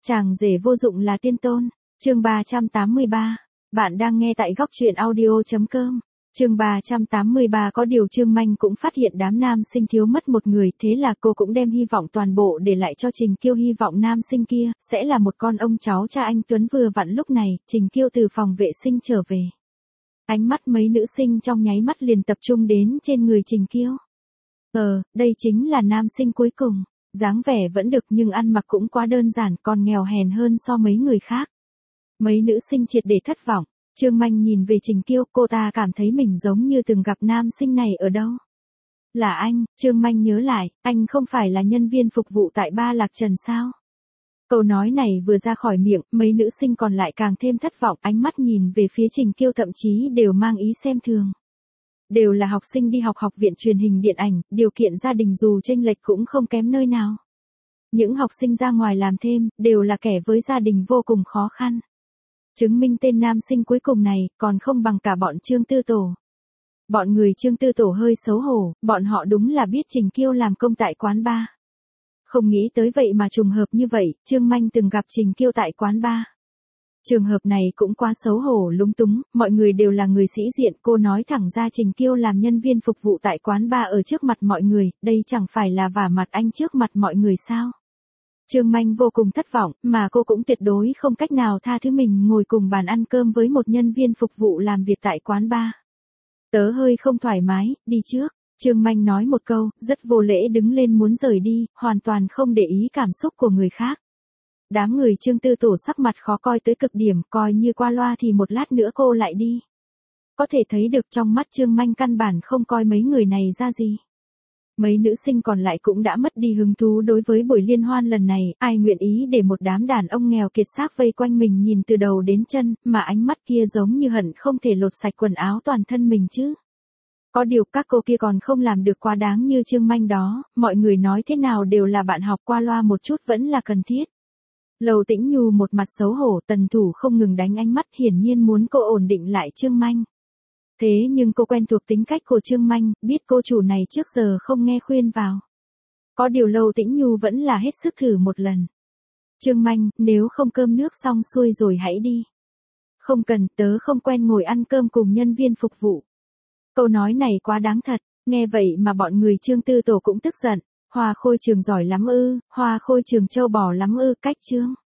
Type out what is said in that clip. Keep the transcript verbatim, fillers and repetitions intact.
Chàng rể vô dụng là tiên tôn. Chương ba trăm tám mươi ba. Bạn đang nghe tại góc truyện audio chấm com. Chương ba trăm tám mươi ba. Có điều Trương Manh cũng phát hiện đám nam sinh thiếu mất một người, thế là cô cũng đem hy vọng toàn bộ để lại cho Trình Kiêu, hy vọng nam sinh kia sẽ là một con ông cháu cha anh Tuấn. Vừa vặn lúc này, Trình Kiêu từ phòng vệ sinh trở về. Ánh mắt mấy nữ sinh trong nháy mắt liền tập trung đến trên người Trình Kiêu. Ờ, đây chính là nam sinh cuối cùng. Dáng vẻ vẫn được nhưng ăn mặc cũng quá đơn giản, còn nghèo hèn hơn so mấy người khác. Mấy nữ sinh triệt để thất vọng. Trương Manh nhìn về Trình Kiêu, cô ta cảm thấy mình giống như từng gặp nam sinh này ở đâu. Là anh. Trương Manh nhớ lại, anh không phải là nhân viên phục vụ tại Ba Lạc Trần sao? Câu nói này vừa ra khỏi miệng, mấy nữ sinh còn lại càng thêm thất vọng, ánh mắt nhìn về phía Trình Kiêu thậm chí đều mang ý xem thường. Đều là học sinh đi học học viện truyền hình điện ảnh, điều kiện gia đình dù chênh lệch cũng không kém nơi nào. Những học sinh ra ngoài làm thêm, đều là kẻ với gia đình vô cùng khó khăn. Chứng minh tên nam sinh cuối cùng này, còn không bằng cả bọn Trương Tư Tổ. Bọn người Trương Tư Tổ hơi xấu hổ, bọn họ đúng là biết Trình Kiêu làm công tại quán bar. Không nghĩ tới vậy mà trùng hợp như vậy, Trương Manh từng gặp Trình Kiêu tại quán bar. Trường hợp này cũng quá xấu hổ lúng túng, mọi người đều là người sĩ diện, cô nói thẳng ra Trình Kiêu làm nhân viên phục vụ tại quán bar ở trước mặt mọi người, đây chẳng phải là vả mặt anh trước mặt mọi người sao? Trương Manh vô cùng thất vọng, mà cô cũng tuyệt đối không cách nào tha thứ mình ngồi cùng bàn ăn cơm với một nhân viên phục vụ làm việc tại quán bar. Tớ hơi không thoải mái, đi trước. Trương Manh nói một câu, rất vô lễ đứng lên muốn rời đi, hoàn toàn không để ý cảm xúc của người khác. Đám người Trương Tư Tổ sắc mặt khó coi tới cực điểm, coi như qua loa thì một lát nữa cô lại đi. Có thể thấy được trong mắt Trương Manh căn bản không coi mấy người này ra gì. Mấy nữ sinh còn lại cũng đã mất đi hứng thú đối với buổi liên hoan lần này, ai nguyện ý để một đám đàn ông nghèo kiệt xác vây quanh mình nhìn từ đầu đến chân, mà ánh mắt kia giống như hận không thể lột sạch quần áo toàn thân mình chứ. Có điều các cô kia còn không làm được quá đáng như Trương Manh đó, mọi người nói thế nào đều là bạn học, qua loa một chút vẫn là cần thiết. Lầu Tĩnh Nhu một mặt xấu hổ, Tần Thủ không ngừng đánh ánh mắt, hiển nhiên muốn cô ổn định lại Trương Manh. Thế nhưng cô quen thuộc tính cách của Trương Manh, biết cô chủ này trước giờ không nghe khuyên vào. Có điều Lầu Tĩnh Nhu vẫn là hết sức thử một lần. Trương Manh, nếu không cơm nước xong xuôi rồi hãy đi. Không cần, tớ không quen ngồi ăn cơm cùng nhân viên phục vụ. Câu nói này quá đáng thật, nghe vậy mà bọn người Trương Tư Tổ cũng tức giận. Hoa Khôi Trường giỏi lắm ư, Hoa Khôi Trường trâu bò lắm ư, cách Trương